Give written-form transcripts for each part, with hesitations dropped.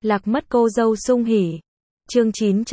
Lạc mất cô dâu sung hỉ. Chương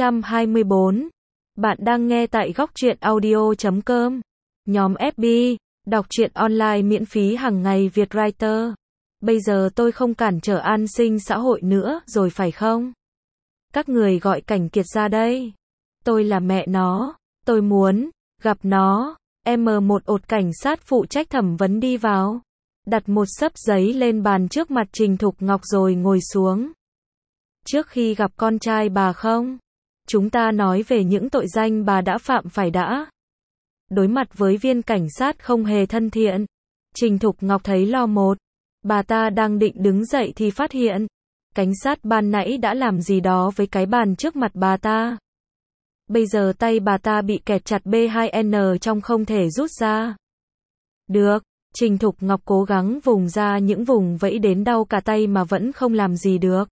924. Bạn đang nghe tại góc truyện audio.com. Nhóm FB, đọc truyện online miễn phí hàng ngày Việt Writer. Bây giờ tôi không cản trở an sinh xã hội nữa rồi phải không? Các người gọi Cảnh Kiệt ra đây. Tôi là mẹ nó. Tôi muốn gặp nó. M1 ột cảnh sát phụ trách thẩm vấn đi vào. Đặt một xấp giấy lên bàn trước mặt Trình Thục Ngọc rồi ngồi xuống. Trước khi gặp con trai bà không? Chúng ta nói về những tội danh bà đã phạm phải đã. Đối mặt với viên cảnh sát không hề thân thiện, Trình Thục Ngọc thấy lo một. Bà ta đang định đứng dậy thì phát hiện, cảnh sát ban nãy đã làm gì đó với cái bàn trước mặt bà ta. Bây giờ tay bà ta bị kẹt chặt B2N trong không thể rút ra. Được, Trình Thục Ngọc cố gắng vùng ra những vùng vẫy đến đau cả tay mà vẫn không làm gì được.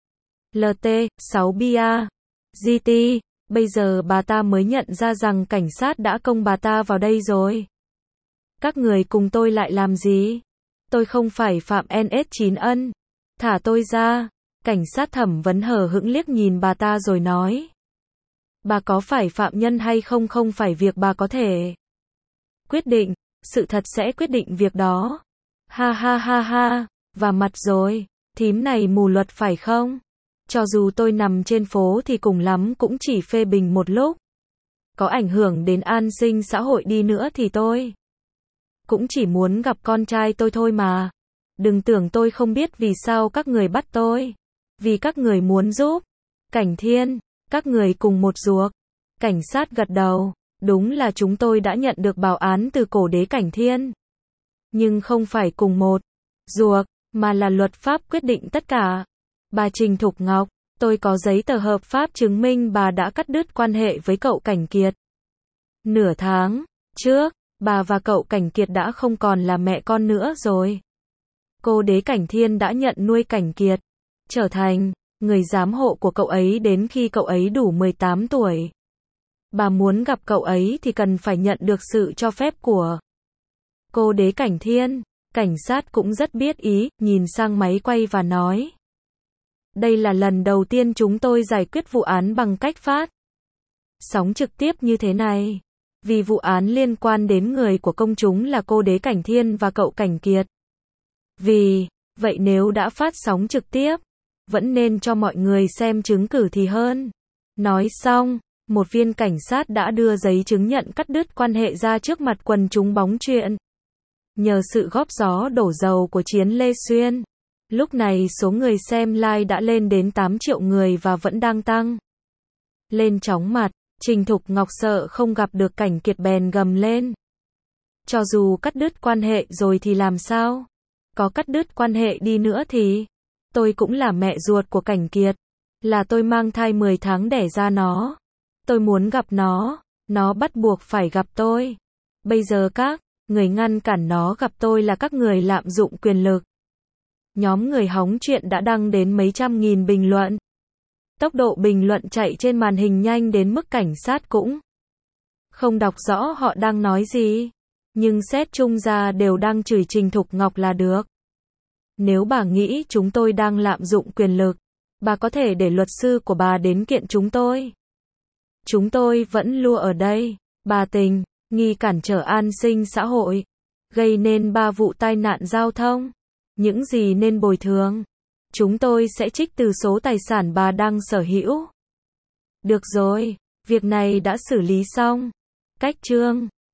LT, 6 bia. GT, bây giờ bà ta mới nhận ra rằng cảnh sát đã công bà ta vào đây rồi. Các người cùng tôi lại làm gì? Tôi không phải phạm NS9 ân. Thả tôi ra. Cảnh sát thẩm vấn hờ hững liếc nhìn bà ta rồi nói. Bà có phải phạm nhân hay không không phải việc bà có thể quyết định, sự thật sẽ quyết định việc đó. Ha ha ha ha, và mặt rồi, thím này mù luật phải không? Cho dù tôi nằm trên phố thì cùng lắm cũng chỉ phê bình một lúc. Có ảnh hưởng đến an sinh xã hội đi nữa thì tôi cũng chỉ muốn gặp con trai tôi thôi mà. Đừng tưởng tôi không biết vì sao các người bắt tôi. Vì các người muốn giúp. Cảnh Thiên, các người cùng một ruột. Cảnh sát gật đầu. Đúng là chúng tôi đã nhận được báo án từ cổ đế Cảnh Thiên. Nhưng không phải cùng một ruột, mà là luật pháp quyết định tất cả. Bà Trình Thục Ngọc, tôi có giấy tờ hợp pháp chứng minh bà đã cắt đứt quan hệ với cậu Cảnh Kiệt. Nửa tháng trước, bà và cậu Cảnh Kiệt đã không còn là mẹ con nữa rồi. Cô đế Cảnh Thiên đã nhận nuôi Cảnh Kiệt, trở thành người giám hộ của cậu ấy đến khi cậu ấy đủ 18 tuổi. Bà muốn gặp cậu ấy thì cần phải nhận được sự cho phép của cô đế Cảnh Thiên. Cảnh sát cũng rất biết ý, nhìn sang máy quay và nói. Đây là lần đầu tiên chúng tôi giải quyết vụ án bằng cách phát sóng trực tiếp như thế này. Vì vụ án liên quan đến người của công chúng là cô đế Cảnh Thiên và cậu Cảnh Kiệt. Vì vậy nếu đã phát sóng trực tiếp, vẫn nên cho mọi người xem chứng cứ thì hơn. Nói xong, một viên cảnh sát đã đưa giấy chứng nhận cắt đứt quan hệ ra trước mặt quần chúng bóng chuyền. Nhờ sự góp gió đổ dầu của Chiến Lê Xuyên, lúc này số người xem live đã lên đến 8 triệu người và vẫn đang tăng lên chóng mặt. Trình Thục Ngọc sợ không gặp được Cảnh Kiệt bèn gầm lên. Cho dù cắt đứt quan hệ rồi thì làm sao? Có cắt đứt quan hệ đi nữa thì tôi cũng là mẹ ruột của Cảnh Kiệt. Là tôi mang thai 10 tháng đẻ ra nó. Tôi muốn gặp nó bắt buộc phải gặp tôi. Bây giờ các người ngăn cản nó gặp tôi là các người lạm dụng quyền lực. Nhóm người hóng chuyện đã đăng đến mấy trăm nghìn bình luận. Tốc độ bình luận chạy trên màn hình nhanh đến mức cảnh sát cũng không đọc rõ họ đang nói gì. Nhưng xét chung ra đều đang chửi Trình Thục Ngọc là được. Nếu bà nghĩ chúng tôi đang lạm dụng quyền lực, bà có thể để luật sư của bà đến kiện chúng tôi. Chúng tôi vẫn lua ở đây. Bà tình nghi cản trở an sinh xã hội, gây nên 3 vụ tai nạn giao thông. Những gì nên bồi thường, chúng tôi sẽ trích từ số tài sản bà đang sở hữu. Được rồi, việc này đã xử lý xong. Cách chương